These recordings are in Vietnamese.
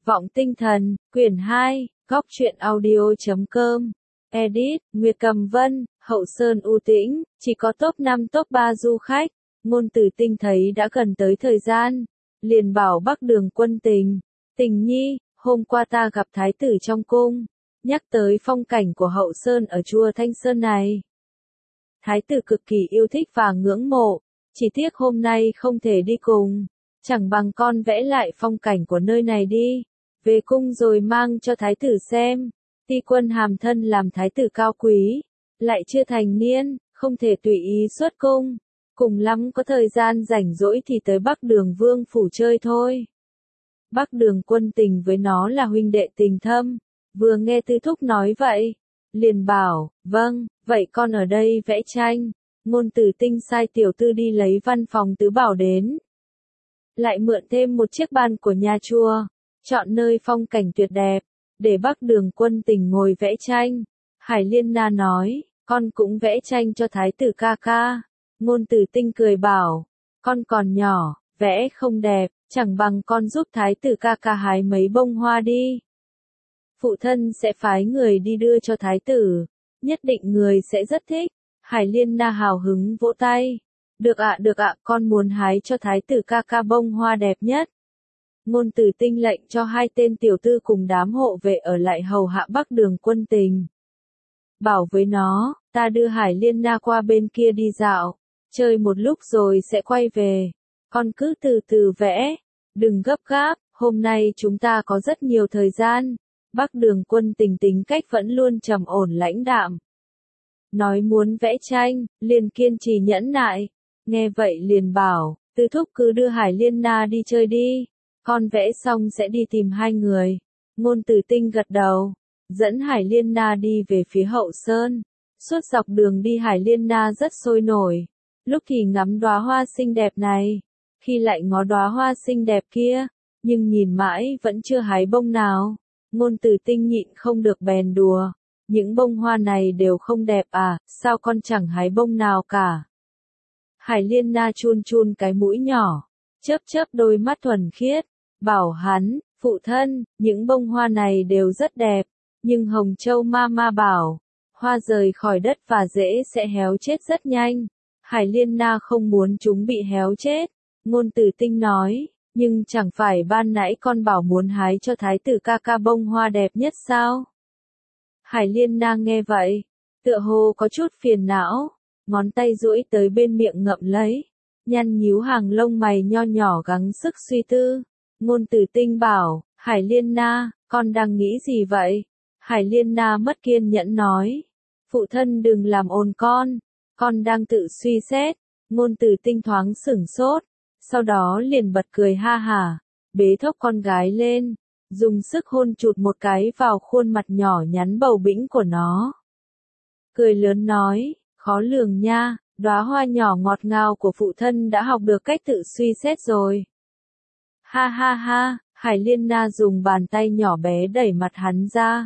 Vọng Tinh Thần, quyển 2, Góc truyện audio.com. Edit, Nguyệt Cầm Vân, Hậu Sơn U Tĩnh, chỉ có top 5 top 3 du khách. Ngôn Tử Tinh thấy đã gần tới thời gian, liền bảo Bắc Đường Quân Tình, Tình nhi, hôm qua ta gặp thái tử trong cung, nhắc tới phong cảnh của Hậu Sơn ở chùa Thanh Sơn này. Thái tử cực kỳ yêu thích và ngưỡng mộ, chỉ tiếc hôm nay không thể đi cùng, chẳng bằng con vẽ lại phong cảnh của nơi này đi, về cung rồi mang cho thái tử xem. Ti Quân hàm thân làm thái tử cao quý, lại chưa thành niên, không thể tùy ý xuất cung, cùng lắm có thời gian rảnh rỗi thì tới Bắc Đường Vương phủ chơi thôi. Bắc Đường Quân Tình với nó là huynh đệ tình thâm, vừa nghe Tư Thúc nói vậy, liền bảo, vâng, vậy con ở đây vẽ tranh. Ngôn Tử Tinh sai tiểu tư đi lấy văn phòng tứ bảo đến, lại mượn thêm một chiếc bàn của nhà chùa, chọn nơi phong cảnh tuyệt đẹp, để Bắc Đường Quân Tình ngồi vẽ tranh. Hải Liên Na nói, con cũng vẽ tranh cho thái tử ca ca. Ngôn Tử Tinh cười bảo, con còn nhỏ, vẽ không đẹp, chẳng bằng con giúp thái tử ca ca hái mấy bông hoa đi. Phụ thân sẽ phái người đi đưa cho thái tử, nhất định người sẽ rất thích. Hải Liên Na hào hứng vỗ tay, được ạ, con muốn hái cho thái tử ca ca bông hoa đẹp nhất. Ngôn Tử Tinh lệnh cho hai tên tiểu tư cùng đám hộ vệ ở lại hầu hạ Bắc Đường Quân Tình. Bảo với nó, ta đưa Hải Liên Na qua bên kia đi dạo, chơi một lúc rồi sẽ quay về. Con cứ từ từ vẽ, đừng gấp gáp, hôm nay chúng ta có rất nhiều thời gian. Bắc Đường Quân Tình tính cách vẫn luôn trầm ổn lãnh đạm. Nói muốn vẽ tranh, liền kiên trì nhẫn nại. Nghe vậy liền bảo, Tư Thúc cứ đưa Hải Liên Na đi chơi đi, con vẽ xong sẽ đi tìm hai người. Ngôn Tử Tinh gật đầu, dẫn Hải Liên Na đi về phía Hậu Sơn. Suốt dọc đường đi Hải Liên Na rất sôi nổi, lúc thì ngắm đóa hoa xinh đẹp này, khi lại ngó đóa hoa xinh đẹp kia, nhưng nhìn mãi vẫn chưa hái bông nào. Ngôn Tử Tinh nhịn không được bèn đùa, những bông hoa này đều không đẹp à, sao con chẳng hái bông nào cả. Hải Liên Na chun chun cái mũi nhỏ, chớp chớp đôi mắt thuần khiết, bảo hắn, phụ thân, những bông hoa này đều rất đẹp, nhưng Hồng Châu Mama bảo, hoa rời khỏi đất và rễ sẽ héo chết rất nhanh. Hải Liên Na không muốn chúng bị héo chết. Ngôn Tử Tinh nói, nhưng chẳng phải ban nãy con bảo muốn hái cho thái tử ca ca bông hoa đẹp nhất sao? Hải Liên Na nghe vậy, tựa hồ có chút phiền não, ngón tay duỗi tới bên miệng ngậm lấy, nhăn nhíu hàng lông mày nho nhỏ gắng sức suy tư. Ngôn Tử Tinh bảo, Hải Liên Na, con đang nghĩ gì vậy? Hải Liên Na mất kiên nhẫn nói, phụ thân đừng làm ồn con đang tự suy xét. Ngôn Tử Tinh thoáng sửng sốt, sau đó liền bật cười ha hả, bế thốc con gái lên, dùng sức hôn chụt một cái vào khuôn mặt nhỏ nhắn bầu bĩnh của nó. Cười lớn nói, khó lường nha, đóa hoa nhỏ ngọt ngào của phụ thân đã học được cách tự suy xét rồi. Ha ha ha, Hải Liên Na dùng bàn tay nhỏ bé đẩy mặt hắn ra.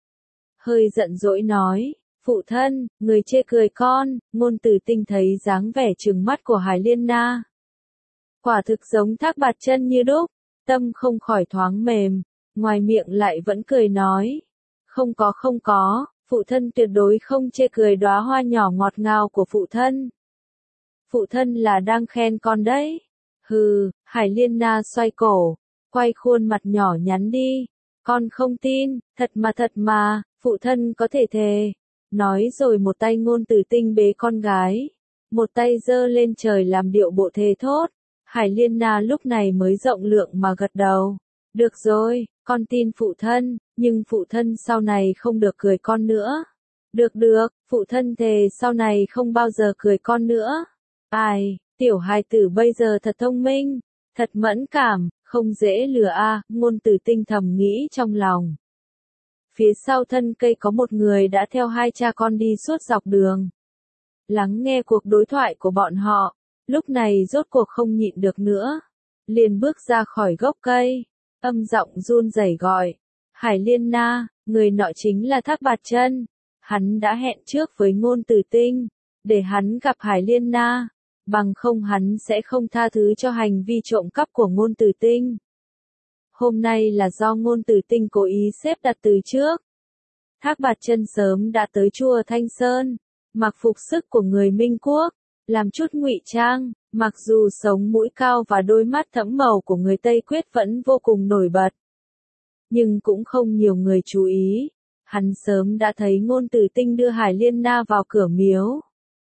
Hơi giận dỗi nói, phụ thân, người chê cười con. Ngôn Tử Tinh thấy dáng vẻ trừng mắt của Hải Liên Na, quả thực giống thác bạt chân như đúc, tâm không khỏi thoáng mềm, ngoài miệng lại vẫn cười nói, không có, phụ thân tuyệt đối không chê cười đóa hoa nhỏ ngọt ngào của phụ thân. Phụ thân là đang khen con đấy. Hừ, Hải Liên Na xoay cổ, quay khuôn mặt nhỏ nhắn đi, con không tin, thật mà, phụ thân có thể thề. Nói rồi một tay Ngôn Tử Tinh bế con gái, một tay giơ lên trời làm điệu bộ thề thốt. Hải Liên Na lúc này mới rộng lượng mà gật đầu. Được rồi, con tin phụ thân, nhưng phụ thân sau này không được cười con nữa. Được, phụ thân thề sau này không bao giờ cười con nữa. Ai, tiểu hài tử bây giờ thật thông minh, thật mẫn cảm, không dễ lừa a. Ngôn Tử Tinh thầm nghĩ trong lòng. Phía sau thân cây có một người đã theo hai cha con đi suốt dọc đường, lắng nghe cuộc đối thoại của bọn họ. Lúc này rốt cuộc không nhịn được nữa, liền bước ra khỏi gốc cây, âm giọng run rẩy gọi, Hải Liên Na, người nọ chính là Thác Bạt Chân. Hắn đã hẹn trước với Ngôn Tử Tinh, để hắn gặp Hải Liên Na, bằng không hắn sẽ không tha thứ cho hành vi trộm cắp của Ngôn Tử Tinh. hôm nay là do Ngôn Tử Tinh cố ý xếp đặt từ trước. Thác Bạt Chân sớm đã tới chùa Thanh Sơn, mặc phục sức của người Minh Quốc, làm chút ngụy trang, mặc dù sống mũi cao và đôi mắt thẫm màu của người Tây Quyết vẫn vô cùng nổi bật. Nhưng cũng không nhiều người chú ý, hắn sớm đã thấy Ngôn Tử Tinh đưa Hải Liên Na vào cửa miếu.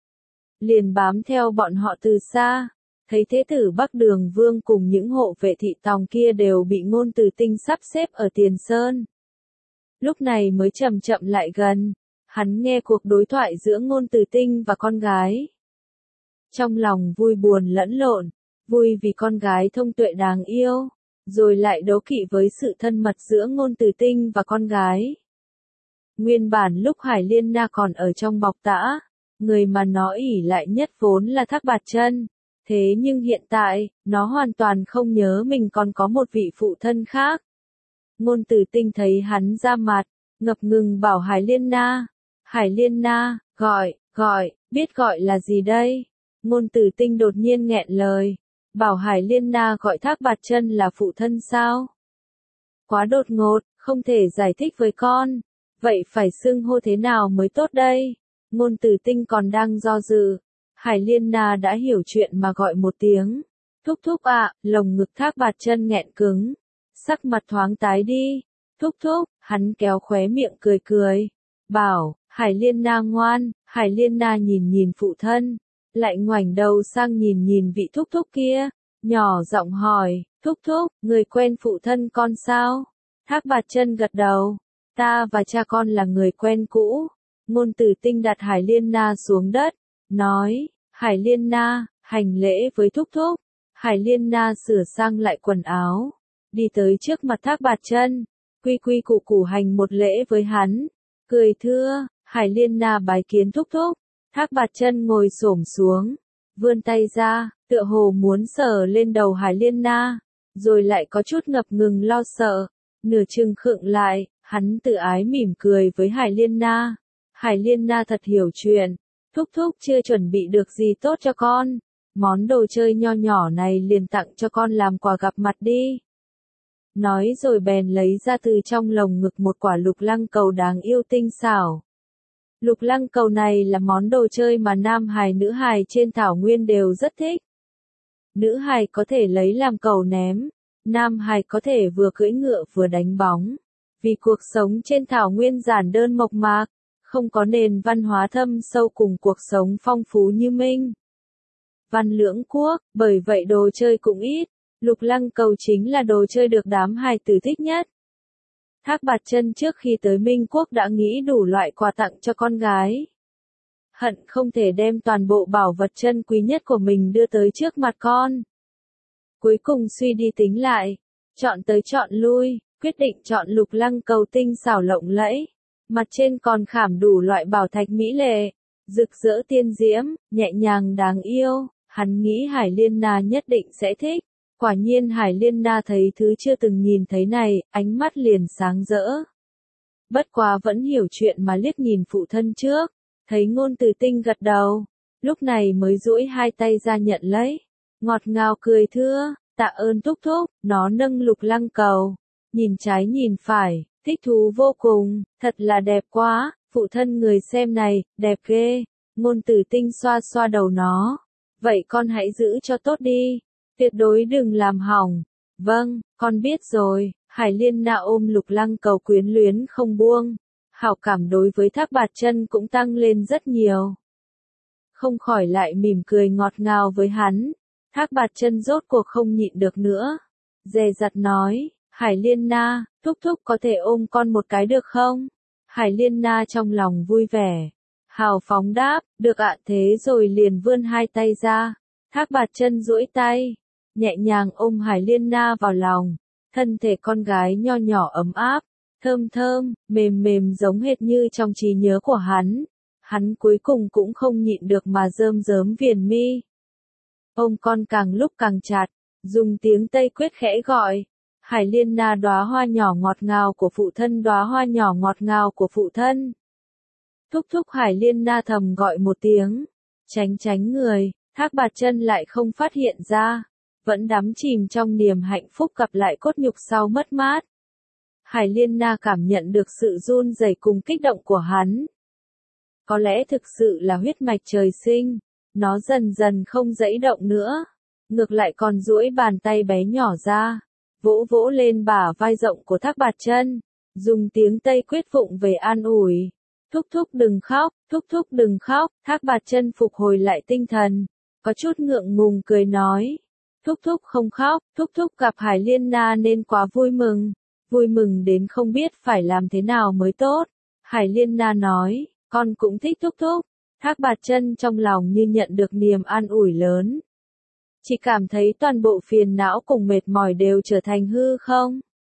Liền bám theo bọn họ từ xa, thấy Thế tử Bắc Đường Vương cùng những hộ vệ thị tòng kia đều bị Ngôn Tử Tinh sắp xếp ở Tiền Sơn. Lúc này mới chậm chậm lại gần, hắn nghe cuộc đối thoại giữa Ngôn Tử Tinh và con gái. Trong lòng vui buồn lẫn lộn, vui vì con gái thông tuệ đáng yêu, rồi lại đố kỵ với sự thân mật giữa Ngôn Tử Tinh và con gái. Nguyên bản lúc Hải Liên Na còn ở trong bọc tã, người mà nó ỷ lại nhất vốn là Thác Bạt Chân, thế nhưng hiện tại, nó hoàn toàn không nhớ mình còn có một vị phụ thân khác. Ngôn Tử Tinh thấy hắn ra mặt, ngập ngừng bảo Hải Liên Na, gọi, biết gọi là gì đây? Ngôn Tử Tinh đột nhiên nghẹn lời, bảo Hải Liên Na gọi Thác Bạt Chân là phụ thân sao? Quá đột ngột, không thể giải thích với con, vậy phải xưng hô thế nào mới tốt đây? Ngôn Tử Tinh còn đang do dự, Hải Liên Na đã hiểu chuyện mà gọi một tiếng, thúc thúc ạ, lồng ngực Thác Bạt Chân nghẹn cứng, sắc mặt thoáng tái đi, thúc thúc, hắn kéo khóe miệng cười cười, bảo, Hải Liên Na ngoan. Hải Liên Na nhìn nhìn phụ thân, lại ngoảnh đầu sang nhìn nhìn vị thúc thúc kia, nhỏ giọng hỏi, thúc thúc, người quen phụ thân con sao? Thác Bạt Chân gật đầu, ta và cha con là người quen cũ. Ngôn Tử Tinh đặt Hải Liên Na xuống đất, nói, Hải Liên Na, hành lễ với thúc thúc. Hải Liên Na sửa sang lại quần áo, đi tới trước mặt Thác Bạt Chân, quy quy củ củ hành một lễ với hắn, cười thưa, Hải Liên Na bái kiến thúc thúc. Thác Bạt Chân ngồi xổm xuống, vươn tay ra, tựa hồ muốn sờ lên đầu Hải Liên Na, rồi lại có chút ngập ngừng lo sợ, nửa chừng khựng lại, hắn tự ái mỉm cười với Hải Liên Na. Hải Liên Na thật hiểu chuyện, thúc thúc chưa chuẩn bị được gì tốt cho con, món đồ chơi nho nhỏ này liền tặng cho con làm quà gặp mặt đi. Nói rồi bèn lấy ra từ trong lồng ngực một quả lục lăng cầu đáng yêu tinh xảo. Lục lăng cầu này là món đồ chơi mà nam hài nữ hài trên thảo nguyên đều rất thích. Nữ hài có thể lấy làm cầu ném, nam hài có thể vừa cưỡi ngựa vừa đánh bóng. Vì cuộc sống trên thảo nguyên giản đơn mộc mạc, không có nền văn hóa thâm sâu cùng cuộc sống phong phú như Minh Văn lưỡng quốc, bởi vậy đồ chơi cũng ít. Lục lăng cầu chính là đồ chơi được đám hài tử thích nhất. Thác Bạt Chân trước khi tới Minh Quốc đã nghĩ đủ loại quà tặng cho con gái. Hận không thể đem toàn bộ bảo vật chân quý nhất của mình đưa tới trước mặt con. Cuối cùng suy đi tính lại, chọn tới chọn lui, quyết định chọn lục lăng cầu tinh xảo lộng lẫy. Mặt trên còn khảm đủ loại bảo thạch mỹ lệ, rực rỡ tiên diễm, nhẹ nhàng đáng yêu, hắn nghĩ Hải Liên Na nhất định sẽ thích. Quả nhiên Hải Liên Na thấy thứ chưa từng nhìn thấy này, ánh mắt liền sáng rỡ. Bất quá vẫn hiểu chuyện mà liếc nhìn phụ thân trước, thấy Ngôn Tử Tinh gật đầu, lúc này mới duỗi hai tay ra nhận lấy, ngọt ngào cười thưa, tạ ơn thúc thúc. Nó nâng lục lăng cầu, nhìn trái nhìn phải, thích thú vô cùng, thật là đẹp quá, phụ thân người xem này, đẹp ghê. Ngôn Tử Tinh xoa xoa đầu nó, vậy con hãy giữ cho tốt đi. Tuyệt đối đừng làm hỏng. Vâng, con biết rồi. Hải Liên Na ôm lục lăng cầu quyến luyến không buông. Hảo cảm đối với Thác Bạt Chân cũng tăng lên rất nhiều. Không khỏi lại mỉm cười ngọt ngào với hắn. Thác Bạt Chân rốt cuộc không nhịn được nữa. Dè dặt nói, Hải Liên Na, thúc thúc có thể ôm con một cái được không? Hải Liên Na trong lòng vui vẻ. Hào phóng đáp, được ạ. Thế rồi liền vươn hai tay ra. Thác Bạt Chân duỗi tay, nhẹ nhàng ôm Hải Liên Na vào lòng, thân thể con gái nho nhỏ ấm áp, thơm thơm, mềm mềm giống hệt như trong trí nhớ của hắn. Hắn cuối cùng cũng không nhịn được mà rơm rớm viền mi. Ôm con càng lúc càng chặt, dùng tiếng Tây Quyết khẽ gọi, Hải Liên Na đóa hoa nhỏ ngọt ngào của phụ thân, đóa hoa nhỏ ngọt ngào của phụ thân. Thúc thúc. Hải Liên Na thầm gọi một tiếng, tránh người. Thác Bạt Chân lại không phát hiện ra, vẫn đắm chìm trong niềm hạnh phúc gặp lại cốt nhục sau mất mát. Hải Liên Na cảm nhận được sự run rẩy cùng kích động của hắn. Có lẽ thực sự là huyết mạch trời sinh, nó dần dần không giãy động nữa, ngược lại còn duỗi bàn tay bé nhỏ ra, vỗ vỗ lên bả vai rộng của Thác Bạt Chân, dùng tiếng Tây quyết vụng về an ủi. Thúc thúc đừng khóc, thúc thúc đừng khóc, Thác Bạt Chân phục hồi lại tinh thần, có chút ngượng ngùng cười nói. Thúc thúc không khóc, thúc thúc gặp Hải Liên Na nên quá vui mừng đến không biết phải làm thế nào mới tốt. Hải Liên Na nói, con cũng thích thúc thúc. Thác Bạt Chân trong lòng như nhận được niềm an ủi lớn. Chỉ cảm thấy toàn bộ phiền não cùng mệt mỏi đều trở thành hư không.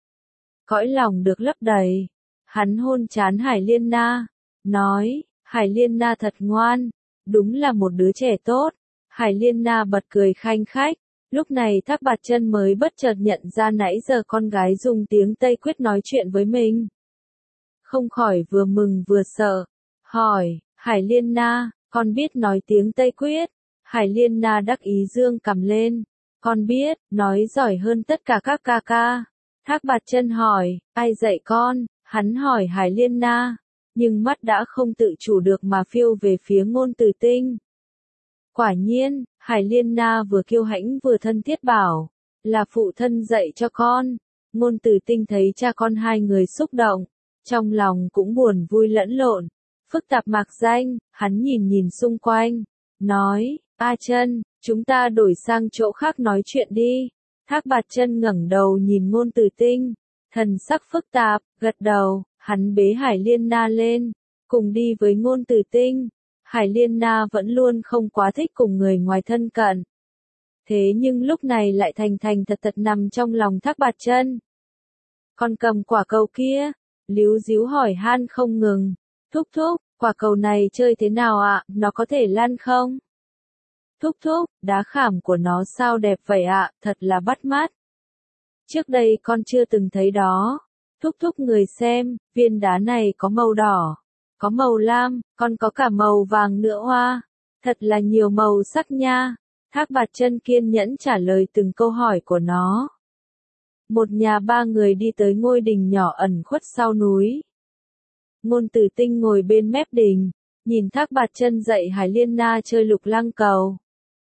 Cõi lòng được lấp đầy. Hắn hôn trán Hải Liên Na, nói, Hải Liên Na thật ngoan, đúng là một đứa trẻ tốt. Hải Liên Na bật cười khanh khách. Lúc này Thác Bạt Chân mới bất chợt nhận ra nãy giờ con gái dùng tiếng Tây quyết nói chuyện với mình. Không khỏi vừa mừng vừa sợ. Hỏi, Hải Liên Na, con biết nói tiếng Tây quyết? Hải Liên Na đắc ý dương cầm lên. Con biết, nói giỏi hơn tất cả các ca ca. Thác Bạt Chân hỏi, ai dạy con? Hắn hỏi Hải Liên Na, nhưng mắt đã không tự chủ được mà phiêu về phía Ngôn Từ Tinh. Quả nhiên, Hải Liên Na vừa kiêu hãnh vừa thân thiết bảo, là phụ thân dạy cho con. Ngôn Từ Tinh thấy cha con hai người xúc động, trong lòng cũng buồn vui lẫn lộn, phức tạp mạc danh, hắn nhìn nhìn xung quanh, nói, A Chân, chúng ta đổi sang chỗ khác nói chuyện đi. Thác Bạt Chân ngẩng đầu nhìn Ngôn Từ Tinh, thần sắc phức tạp, gật đầu, hắn bế Hải Liên Na lên, cùng đi với Ngôn Từ Tinh. Hải Liên Na vẫn luôn không quá thích cùng người ngoài thân cận. Thế nhưng lúc này lại thành thành thật thật nằm trong lòng Thác Bạt Chân. Con cầm quả cầu kia, líu díu hỏi han không ngừng. Thúc thúc, quả cầu này chơi thế nào ạ, nó có thể lăn không? Thúc thúc, đá khảm của nó sao đẹp vậy ạ, thật là bắt mắt. Trước đây con chưa từng thấy đó. Thúc thúc người xem, viên đá này có màu đỏ, có màu lam, còn có cả màu vàng nữa hoa. Thật là nhiều màu sắc nha. Thác Bạt Chân kiên nhẫn trả lời từng câu hỏi của nó. Một nhà ba người đi tới ngôi đình nhỏ ẩn khuất sau núi. Ngôn Từ Tinh ngồi bên mép đình, nhìn Thác Bạt Chân dạy Hải Liên Na chơi lục lăng cầu.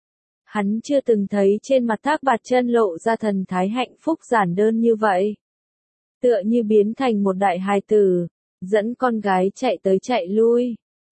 Hắn chưa từng thấy trên mặt Thác Bạt Chân lộ ra thần thái hạnh phúc giản đơn như vậy. Tựa như biến thành một đại hài tử, dẫn con gái chạy tới chạy lui.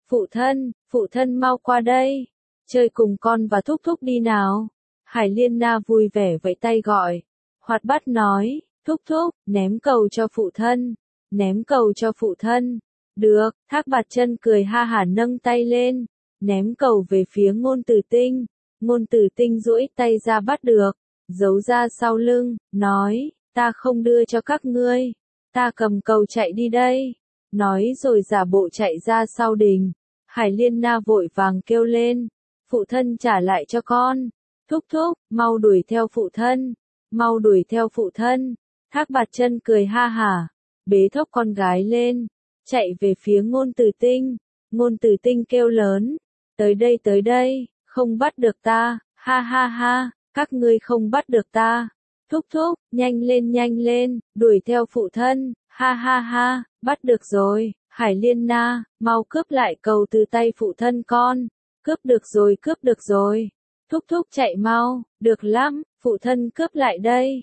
Phụ thân mau qua đây, chơi cùng con và thúc thúc đi nào. Hải Liên Na vui vẻ vẫy tay gọi, hoạt bát nói, thúc thúc, ném cầu cho phụ thân, ném cầu cho phụ thân. Được, Thác Bạt Chân cười ha hả nâng tay lên, ném cầu về phía Ngôn Từ Tinh. Ngôn Từ Tinh duỗi tay ra bắt được, giấu ra sau lưng, nói, ta không đưa cho các ngươi, ta cầm cầu chạy đi đây. Nói rồi giả bộ chạy ra sau đình. Hải Liên Na vội vàng kêu lên, phụ thân trả lại cho con. Thúc thúc, mau đuổi theo phụ thân, mau đuổi theo phụ thân. Thác Bạt Chân cười ha hả, bế thốc con gái lên, chạy về phía Ngôn Từ Tinh. Ngôn Từ Tinh kêu lớn, tới đây, không bắt được ta, ha ha ha, các ngươi không bắt được ta. Thúc thúc, nhanh lên, đuổi theo phụ thân, ha ha ha, bắt được rồi. Hải Liên Na, mau cướp lại cầu từ tay phụ thân con. Cướp được rồi. Thúc thúc chạy mau, được lắm, phụ thân cướp lại đây.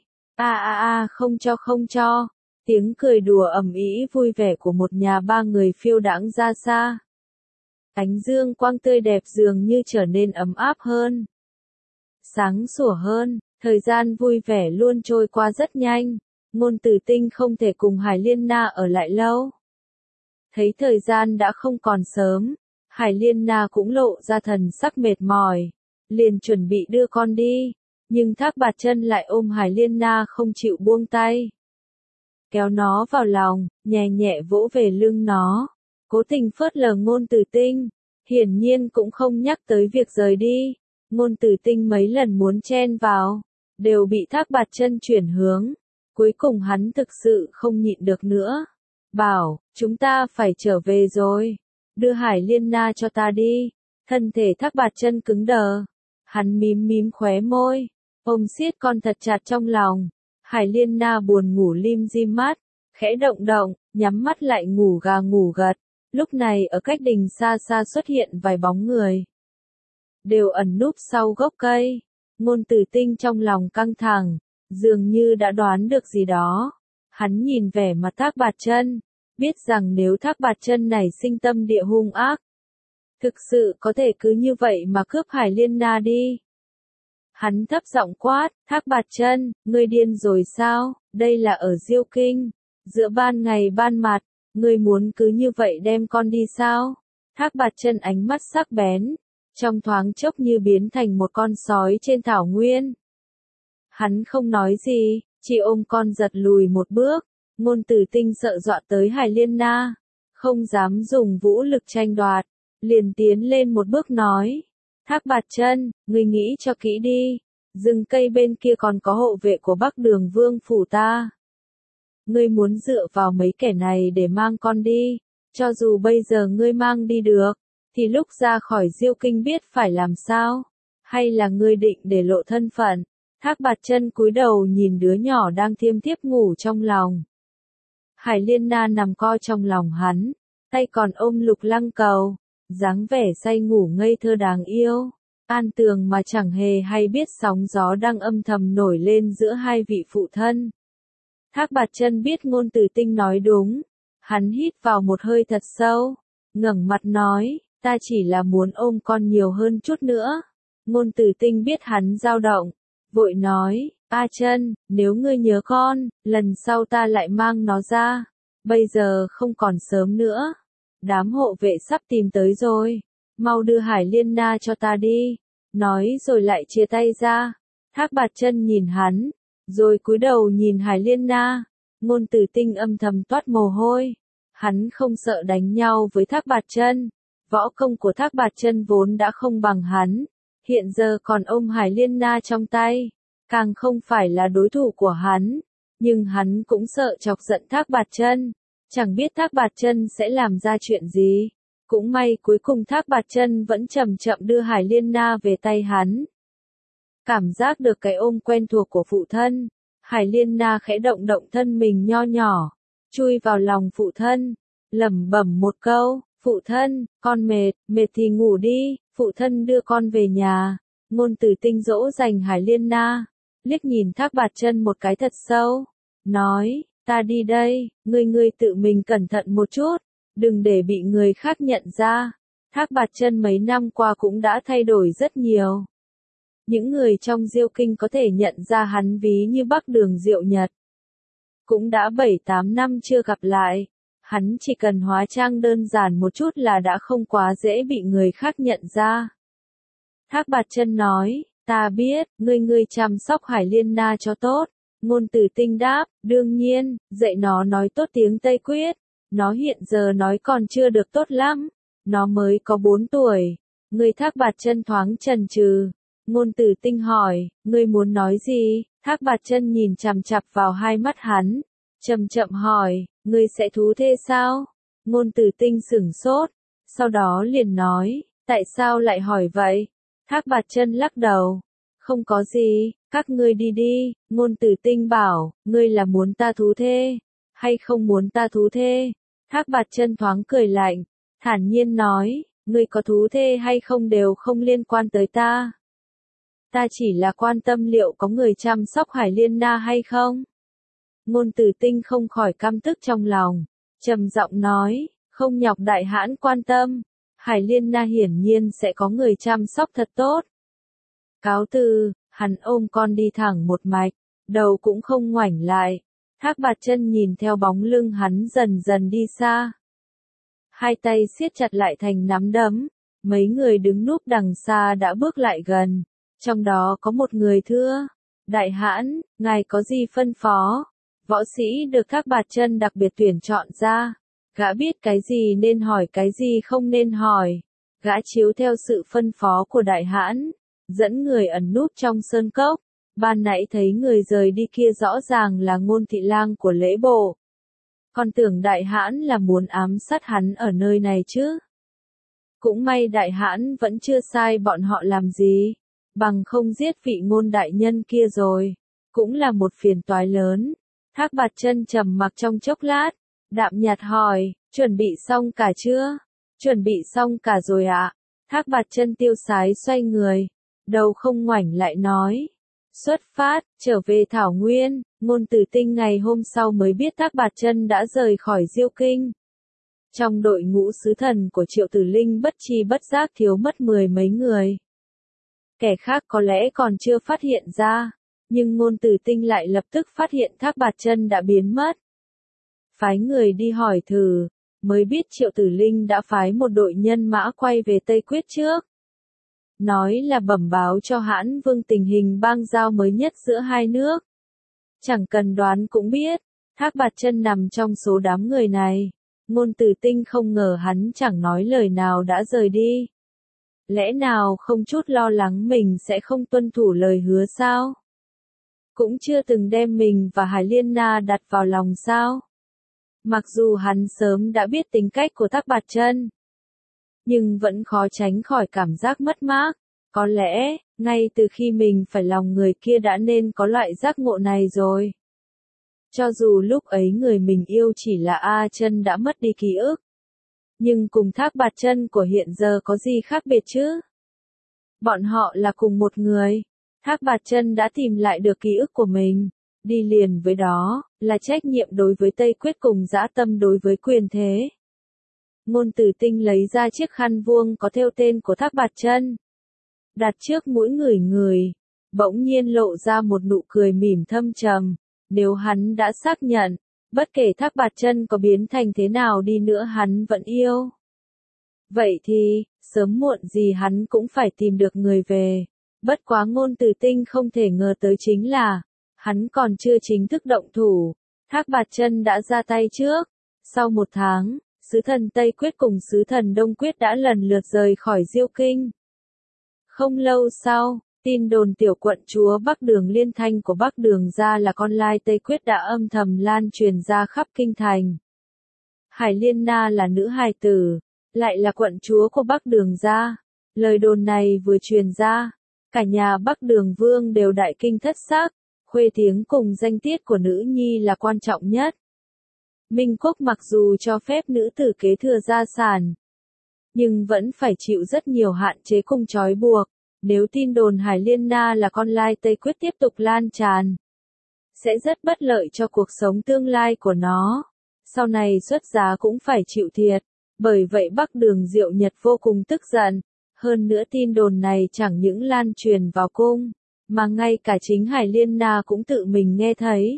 Không cho. Tiếng cười đùa ầm ĩ vui vẻ của một nhà ba người phiêu đãng ra xa. Ánh dương quang tươi đẹp dường như trở nên ấm áp hơn, sáng sủa hơn, thời gian vui vẻ luôn trôi qua rất nhanh. Ngôn Từ Tinh không thể cùng Hải Liên Na ở lại lâu. Thấy thời gian đã không còn sớm, Hải Liên Na cũng lộ ra thần sắc mệt mỏi, liền chuẩn bị đưa con đi, nhưng Thác Bạt Chân lại ôm Hải Liên Na không chịu buông tay. Kéo nó vào lòng, nhẹ nhẹ vỗ về lưng nó, cố tình phớt lờ Ngôn Từ Tinh, hiển nhiên cũng không nhắc tới việc rời đi. Ngôn Từ Tinh mấy lần muốn chen vào, đều bị Thác Bạt Chân chuyển hướng. Cuối cùng hắn thực sự không nhịn được nữa. Bảo, chúng ta phải trở về rồi. Đưa Hải Liên Na cho ta đi. Thân thể Thác Bạt Chân cứng đờ. Hắn mím mím khóe môi. Ôm siết con thật chặt trong lòng. Hải Liên Na buồn ngủ lim dim mắt, khẽ động động, nhắm mắt lại ngủ gà ngủ gật. Lúc này ở cách đình xa xa xuất hiện vài bóng người. Đều ẩn núp sau gốc cây. Ngôn Tử Tinh trong lòng căng thẳng, dường như đã đoán được gì đó. Hắn nhìn vẻ mặt Thác Bạt Chân, biết rằng nếu Thác Bạt Chân này sinh tâm địa hung ác, thực sự có thể cứ như vậy mà cướp Hải Liên Na đi. Hắn thấp giọng quát, Thác Bạt Chân, ngươi điên rồi sao, đây là ở Diêu Kinh, giữa ban ngày ban mặt, ngươi muốn cứ như vậy đem con đi sao? Thác Bạt Chân ánh mắt sắc bén, trong thoáng chốc như biến thành một con sói trên thảo nguyên. Hắn không nói gì, chỉ ôm con giật lùi một bước. Ngôn Tử Tinh sợ dọa tới Hải Liên Na, không dám dùng vũ lực tranh đoạt, liền tiến lên một bước nói, Thác Bạt Chân, ngươi nghĩ cho kỹ đi, rừng cây bên kia còn có hộ vệ của Bắc Đường Vương phủ ta. Ngươi muốn dựa vào mấy kẻ này để mang con đi, cho dù bây giờ ngươi mang đi được, thì lúc ra khỏi Diêu Kinh biết phải làm sao, hay là ngươi định để lộ thân phận? Thác Bạt Chân cúi đầu nhìn đứa nhỏ đang thiêm thiếp ngủ trong lòng. Hải Liên Na nằm co trong lòng hắn, tay còn ôm Lục Lăng Cầu, dáng vẻ say ngủ ngây thơ đáng yêu, an tường mà chẳng hề hay biết sóng gió đang âm thầm nổi lên giữa hai vị phụ thân. Thác Bạt Chân biết Ngôn Tử Tinh nói đúng, hắn hít vào một hơi thật sâu, ngẩng mặt nói, ta chỉ là muốn ôm con nhiều hơn chút nữa. Ngôn Tử Tinh biết hắn dao động, vội nói, A Chân, nếu ngươi nhớ con, lần sau ta lại mang nó ra, bây giờ không còn sớm nữa. Đám hộ vệ sắp tìm tới rồi, mau đưa Hải Liên Na cho ta đi. Nói rồi lại chia tay ra. Thác Bạt Chân nhìn hắn, rồi cúi đầu nhìn Hải Liên Na. Ngôn Tử Tinh âm thầm toát mồ hôi. Hắn không sợ đánh nhau với Thác Bạt Chân. Võ công của Thác Bạt Chân vốn đã không bằng hắn, hiện giờ còn ôm Hải Liên Na trong tay, càng không phải là đối thủ của hắn. Nhưng hắn cũng sợ chọc giận Thác Bạt Chân, chẳng biết Thác Bạt Chân sẽ làm ra chuyện gì. Cũng may cuối cùng Thác Bạt Chân vẫn chậm chậm đưa Hải Liên Na về tay hắn. Cảm giác được cái ôm quen thuộc của phụ thân, Hải Liên Na khẽ động động thân mình nho nhỏ, chui vào lòng phụ thân, lẩm bẩm một câu, phụ thân, con mệt, mệt thì ngủ đi, phụ thân đưa con về nhà. Ngôn Tử Tinh dỗ dành Hải Liên Na, liếc nhìn Thác Bạt Chân một cái thật sâu, nói, ta đi đây, ngươi tự mình cẩn thận một chút, đừng để bị người khác nhận ra. Thác Bạt Chân mấy năm qua cũng đã thay đổi rất nhiều. Những người trong Diêu Kinh có thể nhận ra hắn ví như Bắc Đường Diệu Nhật. Cũng đã 7-8 năm chưa gặp lại, hắn chỉ cần hóa trang đơn giản một chút là đã không quá dễ bị người khác nhận ra. Thác Bạt Chân nói, ta biết, ngươi chăm sóc Hải Liên Na cho tốt. Ngôn Tử Tinh đáp, đương nhiên, dạy nó nói tốt tiếng Tây Quyết. Nó hiện giờ nói còn chưa được tốt lắm. Nó mới có 4 tuổi. Ngươi Thác Bạt Chân thoáng chần chừ. Ngôn Tử Tinh hỏi, ngươi muốn nói gì? Thác Bạt Chân nhìn chằm chằm vào hai mắt hắn, chậm chậm hỏi, ngươi sẽ thú thê sao? Ngôn Tử Tinh sửng sốt, sau đó liền nói, tại sao lại hỏi vậy? Thác Bạt Chân lắc đầu, không có gì, các ngươi đi đi. Ngôn Tử Tinh bảo, ngươi là muốn ta thú thê, hay không muốn ta thú thê? Thác Bạt Chân thoáng cười lạnh, thản nhiên nói, ngươi có thú thê hay không đều không liên quan tới ta. Ta chỉ là quan tâm liệu có người chăm sóc Hải Liên Na hay không. Ngôn Tử Tinh không khỏi căm tức trong lòng, trầm giọng nói, không nhọc đại hãn quan tâm, Hải Liên Na hiển nhiên sẽ có người chăm sóc thật tốt. Cáo từ, hắn ôm con đi thẳng một mạch, đầu cũng không ngoảnh lại. Thác Bạt Chân nhìn theo bóng lưng hắn dần dần đi xa. Hai tay siết chặt lại thành nắm đấm, mấy người đứng núp đằng xa đã bước lại gần. Trong đó có một người thưa, đại hãn, ngài có gì phân phó? Võ sĩ được Thác Bạt Chân đặc biệt tuyển chọn ra, gã biết cái gì nên hỏi cái gì không nên hỏi, gã chiếu theo sự phân phó của đại hãn, dẫn người ẩn núp trong sơn cốc. Ban nãy thấy người rời đi kia rõ ràng là Ngôn thị lang của lễ bộ. Còn tưởng đại hãn là muốn ám sát hắn ở nơi này chứ. Cũng may đại hãn vẫn chưa sai bọn họ làm gì. bằng không giết vị Ngôn đại nhân kia rồi, cũng là một phiền toái lớn. Thác Bạt Chân trầm mặc trong chốc lát, đạm nhạt hỏi, chuẩn bị xong cả chưa? Chuẩn bị xong cả rồi ạ. Thác Bạt Chân tiêu sái xoay người, đầu không ngoảnh lại nói. Xuất phát, trở về Thảo Nguyên. Ngôn Tử Tinh ngày hôm sau mới biết Thác Bạt Chân đã rời khỏi Diêu Kinh. Trong đội ngũ sứ thần của Triệu Tử Linh bất tri bất giác thiếu mất 10 mấy người. Kẻ khác có lẽ còn chưa phát hiện ra, nhưng Ngôn Tử Tinh lại lập tức phát hiện Thác Bạt Chân đã biến mất. Phái người đi hỏi thử, mới biết Triệu Tử Linh đã phái một đội nhân mã quay về Tây Quyết trước. Nói là bẩm báo cho Hãn Vương tình hình bang giao mới nhất giữa hai nước. Chẳng cần đoán cũng biết, Thác Bạt Chân nằm trong số đám người này. Ngôn Tử Tinh không ngờ hắn chẳng nói lời nào đã rời đi. Lẽ nào không chút lo lắng mình sẽ không tuân thủ lời hứa sao? Cũng chưa từng đem mình và Hải Liên Na đặt vào lòng sao? Mặc dù hắn sớm đã biết tính cách của Thác Bạt Chân, nhưng vẫn khó tránh khỏi cảm giác mất mát. Có lẽ, ngay từ khi mình phải lòng người kia đã nên có loại giác ngộ này rồi. Cho dù lúc ấy người mình yêu chỉ là A Chân đã mất đi ký ức, nhưng cùng Thác Bạt Chân của hiện giờ có gì khác biệt chứ? Bọn họ là cùng một người. Thác Bạt Chân đã tìm lại được ký ức của mình, đi liền với đó là trách nhiệm đối với Tây Quyết cùng dã tâm đối với quyền thế. Ngôn Tử Tinh lấy ra chiếc khăn vuông có thêu tên của Thác Bạt Chân, đặt trước mũi người, bỗng nhiên lộ ra một nụ cười mỉm thâm trầm. Nếu hắn đã xác nhận, bất kể Thác Bạt Chân có biến thành thế nào đi nữa hắn vẫn yêu. Vậy thì, sớm muộn gì hắn cũng phải tìm được người về. Bất quá Ngôn Tử Tinh không thể ngờ tới chính là, hắn còn chưa chính thức động thủ, Thác Bạt Chân đã ra tay trước. Sau 1 tháng, sứ thần Tây Quyết cùng sứ thần Đông Quyết đã lần lượt rời khỏi Diêu Kinh. Không lâu sau, tin đồn tiểu quận chúa Bắc Đường Liên Thanh của Bắc Đường gia là con lai Tây Quyết đã âm thầm lan truyền ra khắp kinh thành. Hải Liên Na là nữ hài tử, lại là quận chúa của Bắc Đường gia. Lời đồn này vừa truyền ra, cả nhà Bắc Đường Vương đều đại kinh thất sắc, khuê tiếng cùng danh tiết của nữ nhi là quan trọng nhất. Minh Quốc mặc dù cho phép nữ tử kế thừa gia sản, nhưng vẫn phải chịu rất nhiều hạn chế cùng trói buộc. Nếu tin đồn Hải Liên Na là con lai Tây Quyết tiếp tục lan tràn, sẽ rất bất lợi cho cuộc sống tương lai của nó. Sau này xuất giá cũng phải chịu thiệt. Bởi vậy Bắc Đường Diệu Nhật vô cùng tức giận. Hơn nữa tin đồn này chẳng những lan truyền vào cung, mà ngay cả chính Hải Liên Na cũng tự mình nghe thấy.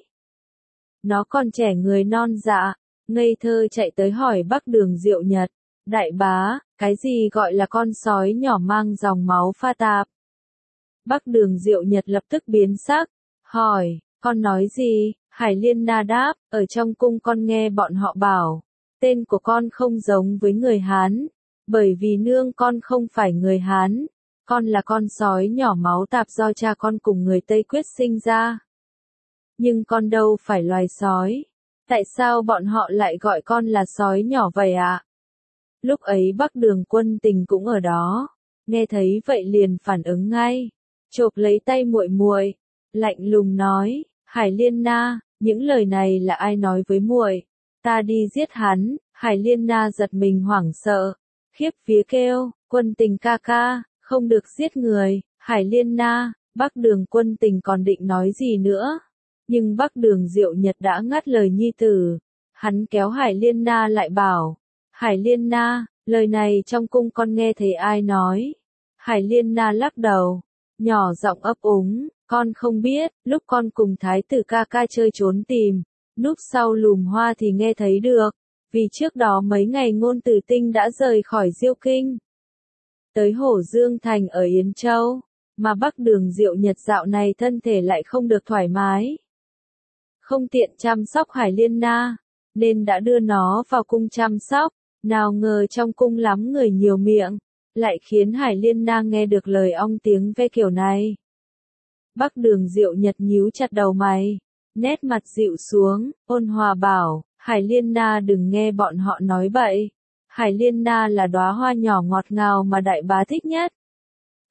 Nó còn trẻ người non dạ, ngây thơ chạy tới hỏi Bắc Đường Diệu Nhật, đại bá, cái gì gọi là con sói nhỏ mang dòng máu pha tạp? Bắc Đường Diệu Nhật lập tức biến sắc, hỏi, con nói gì? Hải Liên Na đáp, ở trong cung con nghe bọn họ bảo, tên của con không giống với người Hán, bởi vì nương con không phải người Hán, con là con sói nhỏ máu tạp do cha con cùng người Tây Quyết sinh ra. Nhưng con đâu phải loài sói, tại sao bọn họ lại gọi con là sói nhỏ vậy ạ? Lúc ấy Bắc Đường Quân Tình cũng ở đó, nghe thấy vậy liền phản ứng ngay, chộp lấy tay muội muội, lạnh lùng nói, Hải Liên Na, những lời này là ai nói với muội? Ta đi giết hắn. Hải Liên Na giật mình hoảng sợ, khiếp vía kêu, Quân Tình ca ca, không được giết người. Hải Liên Na, Bắc Đường Quân Tình còn định nói gì nữa, nhưng Bắc Đường Diệu Nhật đã ngắt lời nhi tử. Hắn kéo Hải Liên Na lại bảo, Hải Liên Na, lời này trong cung con nghe thấy ai nói? Hải Liên Na lắc đầu, nhỏ giọng ấp úng, con không biết. Lúc con cùng thái tử ca ca chơi trốn tìm, núp sau lùm hoa thì nghe thấy được, vì trước đó mấy ngày Ngôn Tử Tinh đã rời khỏi Diêu Kinh, tới Hổ Dương Thành ở Yến Châu, mà Bắc Đường Diệu Nhật dạo này thân thể lại không được thoải mái, không tiện chăm sóc Hải Liên Na, nên đã đưa nó vào cung chăm sóc. Nào ngờ trong cung lắm người nhiều miệng, lại khiến Hải Liên Na nghe được lời ong tiếng ve kiểu này. Bắc Đường Diệu Nhật nhíu chặt đầu mày, nét mặt dịu xuống, ôn hòa bảo, Hải Liên Na đừng nghe bọn họ nói bậy. Hải Liên Na là đóa hoa nhỏ ngọt ngào mà đại bá thích nhất.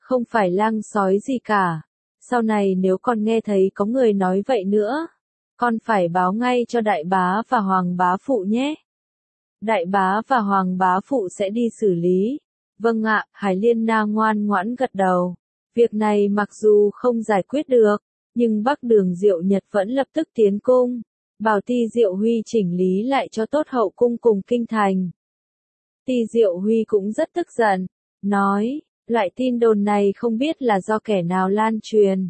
không phải lang sói gì cả. Sau này nếu con nghe thấy có người nói vậy nữa, con phải báo ngay cho đại bá và hoàng bá phụ nhé. Đại bá và hoàng bá phụ sẽ đi xử lý. Vâng ạ, Hải Liên Na ngoan ngoãn gật đầu. Việc này mặc dù không giải quyết được, nhưng Bắc Đường Diệu Nhật vẫn lập tức tiến cung, bảo Ti Diệu Huy chỉnh lý lại cho tốt hậu cung cùng kinh thành. Ti Diệu Huy cũng rất tức giận, nói, loại tin đồn này không biết là do kẻ nào lan truyền.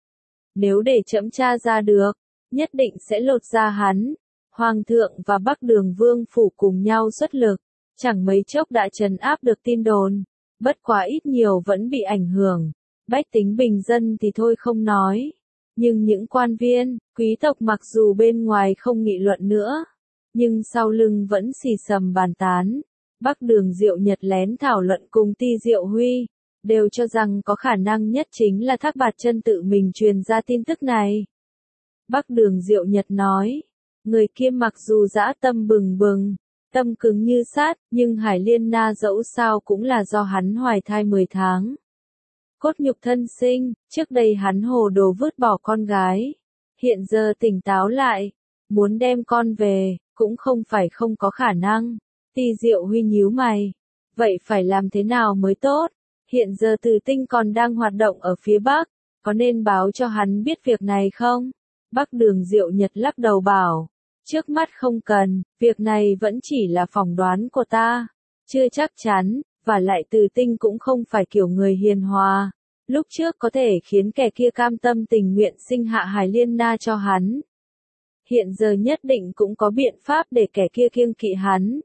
Nếu để trẫm tra ra được, nhất định sẽ lột da hắn. Hoàng thượng và Bắc Đường Vương phủ cùng nhau xuất lực, chẳng mấy chốc đã trấn áp được tin đồn, bất quá ít nhiều vẫn bị ảnh hưởng. Bách tính bình dân thì thôi không nói, nhưng những quan viên, quý tộc mặc dù bên ngoài không nghị luận nữa, nhưng sau lưng vẫn xì xầm bàn tán. Bắc Đường Diệu Nhật lén thảo luận cùng Ti Diệu Huy, đều cho rằng có khả năng nhất chính là Thác Bạt Chân tự mình truyền ra tin tức này. Bắc Đường Diệu Nhật nói, người kia mặc dù dã tâm bừng bừng, tâm cứng như sắt, nhưng Hải Liên Na dẫu sao cũng là do hắn hoài thai 10 tháng. Cốt nhục thân sinh, trước đây hắn hồ đồ vứt bỏ con gái. Hiện giờ tỉnh táo lại, muốn đem con về, cũng không phải không có khả năng. Ti Diệu Huy nhíu mày. Vậy phải làm thế nào mới tốt? Hiện giờ Từ Tinh còn đang hoạt động ở phía Bắc, có nên báo cho hắn biết việc này không? Bắc Đường Diệu Nhật lắc đầu bảo, trước mắt không cần, việc này vẫn chỉ là phỏng đoán của ta, chưa chắc chắn, và lại Từ Tinh cũng không phải kiểu người hiền hòa, lúc trước có thể khiến kẻ kia cam tâm tình nguyện sinh hạ Hải Liên Na cho hắn. Hiện giờ nhất định cũng có biện pháp để kẻ kia kiêng kỵ hắn.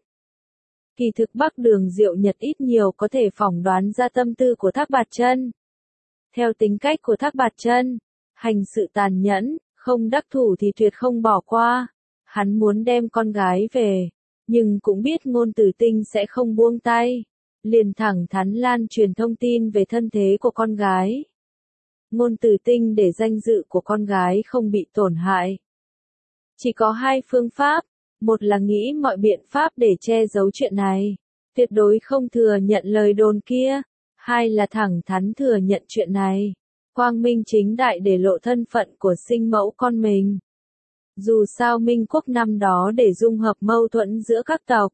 Kỳ thực Bắc Đường Diệu Nhật ít nhiều có thể phỏng đoán ra tâm tư của Thác Bạt Chân. Theo tính cách của Thác Bạt Chân, hành sự tàn nhẫn, không đắc thủ thì tuyệt không bỏ qua. Hắn muốn đem con gái về, nhưng cũng biết Ngôn Tử Tinh sẽ không buông tay, liền thẳng thắn lan truyền thông tin về thân thế của con gái. Ngôn Tử Tinh để danh dự của con gái không bị tổn hại. Chỉ có hai phương pháp, một là nghĩ mọi biện pháp để che giấu chuyện này, tuyệt đối không thừa nhận lời đồn kia, hai là thẳng thắn thừa nhận chuyện này, quang minh chính đại để lộ thân phận của sinh mẫu con mình. Dù sao Minh Quốc năm đó để dung hợp mâu thuẫn giữa các tộc,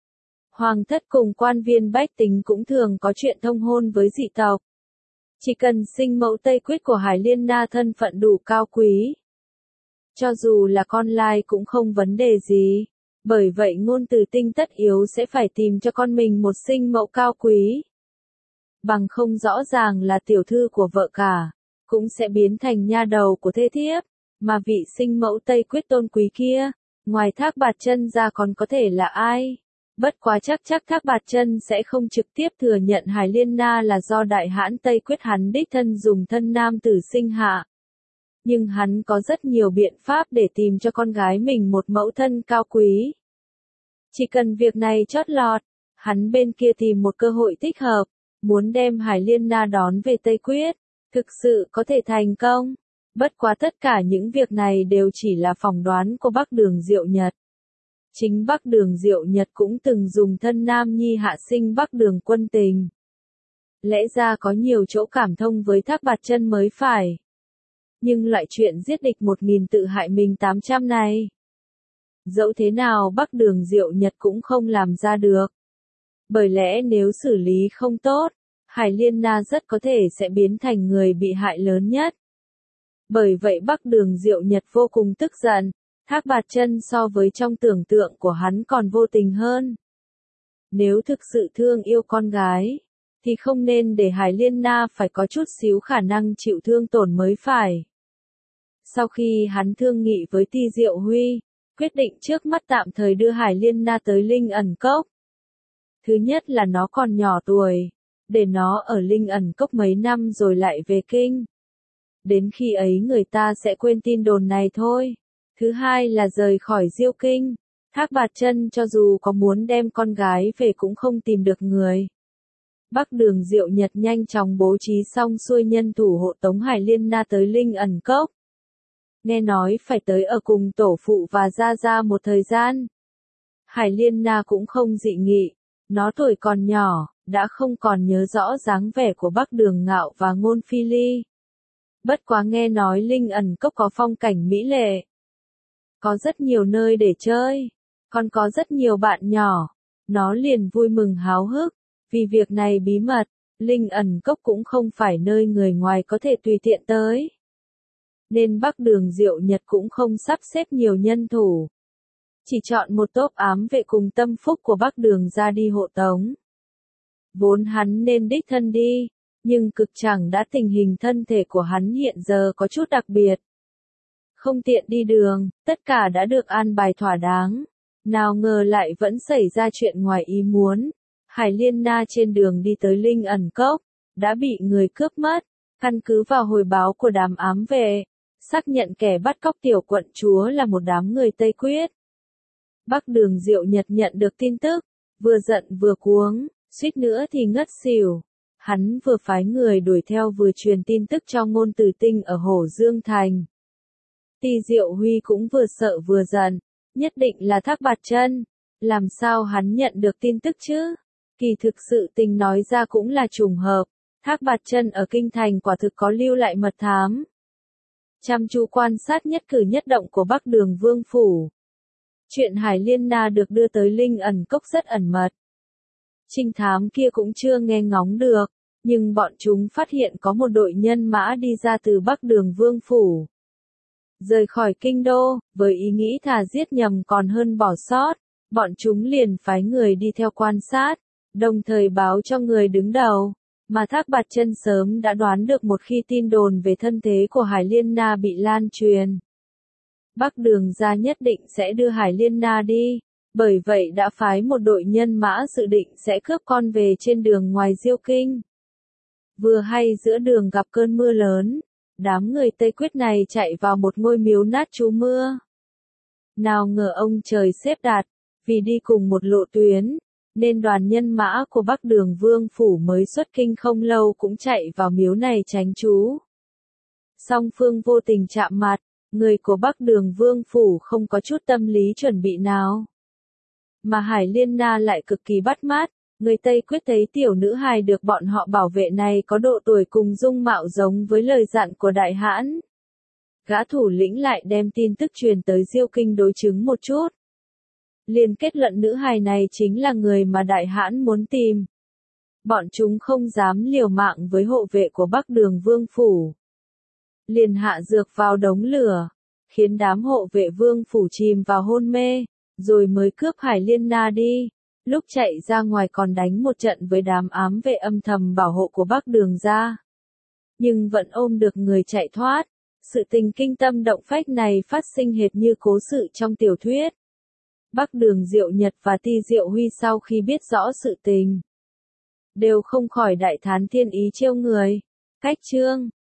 hoàng thất cùng quan viên bách tính cũng thường có chuyện thông hôn với dị tộc. Chỉ cần sinh mẫu Tây Quyết của Hải Liên Na thân phận đủ cao quý, cho dù là con lai cũng không vấn đề gì. Bởi vậy Ngôn Tử Tinh tất yếu sẽ phải tìm cho con mình một sinh mẫu cao quý. Bằng không rõ ràng là tiểu thư của vợ cả, cũng sẽ biến thành nha đầu của thê thiếp. Mà vị sinh mẫu Tây Quyết tôn quý kia, ngoài Thác Bạt Chân ra còn có thể là ai? Bất quá chắc Thác Bạt Chân sẽ không trực tiếp thừa nhận Hải Liên Na là do đại hãn Tây Quyết hắn đích thân dùng thân nam tử sinh hạ. Nhưng hắn có rất nhiều biện pháp để tìm cho con gái mình một mẫu thân cao quý. Chỉ cần việc này chót lọt, hắn bên kia tìm một cơ hội thích hợp, muốn đem Hải Liên Na đón về Tây Quyết, thực sự có thể thành công. Bất quá tất cả những việc này đều chỉ là phỏng đoán của Bắc Đường Diệu Nhật. Chính Bắc Đường Diệu Nhật cũng từng dùng thân nam nhi hạ sinh Bắc Đường Quân Tình. Lẽ ra có nhiều chỗ cảm thông với Thác Bạt Chân mới phải. Nhưng loại chuyện giết địch 1000 tự hại mình 800 này, dẫu thế nào Bắc Đường Diệu Nhật cũng không làm ra được. Bởi lẽ nếu xử lý không tốt, Hải Liên Na rất có thể sẽ biến thành người bị hại lớn nhất. Bởi vậy Bắc Đường Diệu Nhật vô cùng tức giận, Thác Bạt Chân so với trong tưởng tượng của hắn còn vô tình hơn. Nếu thực sự thương yêu con gái, thì không nên để Hải Liên Na phải có chút xíu khả năng chịu thương tổn mới phải. Sau khi hắn thương nghị với Ti Diệu Huy, quyết định trước mắt tạm thời đưa Hải Liên Na tới Linh Ẩn Cốc. Thứ nhất là nó còn nhỏ tuổi, để nó ở Linh Ẩn Cốc mấy năm rồi lại về kinh. Đến khi ấy người ta sẽ quên tin đồn này thôi. Thứ hai là rời khỏi Diêu Kinh. Thác Bạt Chân cho dù có muốn đem con gái về cũng không tìm được người. Bắc Đường Diệu Nhật nhanh chóng bố trí xong xuôi nhân thủ hộ tống Hải Liên Na tới Linh Ẩn Cốc. Nghe nói phải tới ở cùng tổ phụ và gia gia một thời gian. Hải Liên Na cũng không dị nghị, nó tuổi còn nhỏ, đã không còn nhớ rõ dáng vẻ của Bắc Đường Ngạo và Ngôn Phi Ly. Bất quá nghe nói Linh Ẩn Cốc có phong cảnh mỹ lệ. Có rất nhiều nơi để chơi, còn có rất nhiều bạn nhỏ. Nó liền vui mừng háo hức, vì việc này bí mật, Linh Ẩn Cốc cũng không phải nơi người ngoài có thể tùy tiện tới. Nên Bắc Đường Diệu Nhật cũng không sắp xếp nhiều nhân thủ. Chỉ chọn một tốp ám vệ cùng tâm phúc của Bắc Đường ra đi hộ tống. Vốn hắn nên đích thân đi, nhưng cực chẳng đã tình hình thân thể của hắn hiện giờ có chút đặc biệt. Không tiện đi đường, tất cả đã được an bài thỏa đáng. Nào ngờ lại vẫn xảy ra chuyện ngoài ý muốn. Hải Liên Na trên đường đi tới Linh Ẩn Cốc, đã bị người cướp mất. Căn cứ vào hồi báo của đám ám vệ, xác nhận kẻ bắt cóc tiểu quận chúa là một đám người Tây Quyết. Bắc Đường Diệu Nhật nhận được tin tức, vừa giận vừa cuống, suýt nữa thì ngất xỉu. Hắn vừa phái người đuổi theo vừa truyền tin tức cho Ngôn Tử Tinh ở Hổ Dương Thành. Ti Diệu Huy cũng vừa sợ vừa giận, nhất định là Thác Bạt Chân. Làm sao hắn nhận được tin tức chứ? Kỳ thực sự tình nói ra cũng là trùng hợp. Thác Bạt Chân ở kinh thành quả thực có lưu lại mật thám. Chăm chú quan sát nhất cử nhất động của Bắc Đường Vương phủ. Chuyện Hải Liên Na được đưa tới Linh Ẩn Cốc rất ẩn mật. Trinh thám kia cũng chưa nghe ngóng được, nhưng bọn chúng phát hiện có một đội nhân mã đi ra từ Bắc Đường Vương phủ. Rời khỏi kinh đô, với ý nghĩ thà giết nhầm còn hơn bỏ sót, bọn chúng liền phái người đi theo quan sát, đồng thời báo cho người đứng đầu, mà Thác Bạt Chân sớm đã đoán được một khi tin đồn về thân thế của Hải Liên Na bị lan truyền. Bắc Đường gia nhất định sẽ đưa Hải Liên Na đi, bởi vậy đã phái một đội nhân mã dự định sẽ cướp con về trên đường ngoài Diêu Kinh. Vừa hay giữa đường gặp cơn mưa lớn, đám người Tây Quyết này chạy vào một ngôi miếu nát trú mưa. Nào ngờ ông trời xếp đặt, vì đi cùng một lộ tuyến, nên đoàn nhân mã của Bắc Đường Vương phủ mới xuất kinh không lâu cũng chạy vào miếu này tránh trú. Song phương vô tình chạm mặt, người của Bắc Đường Vương phủ không có chút tâm lý chuẩn bị nào. Mà Hải Liên Na lại cực kỳ bắt mắt, người Tây Quyết thấy tiểu nữ hài được bọn họ bảo vệ này có độ tuổi cùng dung mạo giống với lời dặn của Đại Hãn. Gã thủ lĩnh lại đem tin tức truyền tới Diêu Kinh đối chứng một chút. Liền kết luận nữ hài này chính là người mà Đại Hãn muốn tìm. Bọn chúng không dám liều mạng với hộ vệ của Bắc Đường Vương phủ. Liền hạ dược vào đống lửa, khiến đám hộ vệ Vương phủ chìm vào hôn mê, rồi mới cướp Hải Liên Na đi. Lúc chạy ra ngoài còn đánh một trận với đám ám vệ âm thầm bảo hộ của Bắc Đường gia. Nhưng vẫn ôm được người chạy thoát. Sự tình kinh tâm động phách này phát sinh hệt như cố sự trong tiểu thuyết. Bắc Đường Diệu Nhật và Ti Diệu Huy sau khi biết rõ sự tình, đều không khỏi đại thán thiên ý trêu người. Cách chương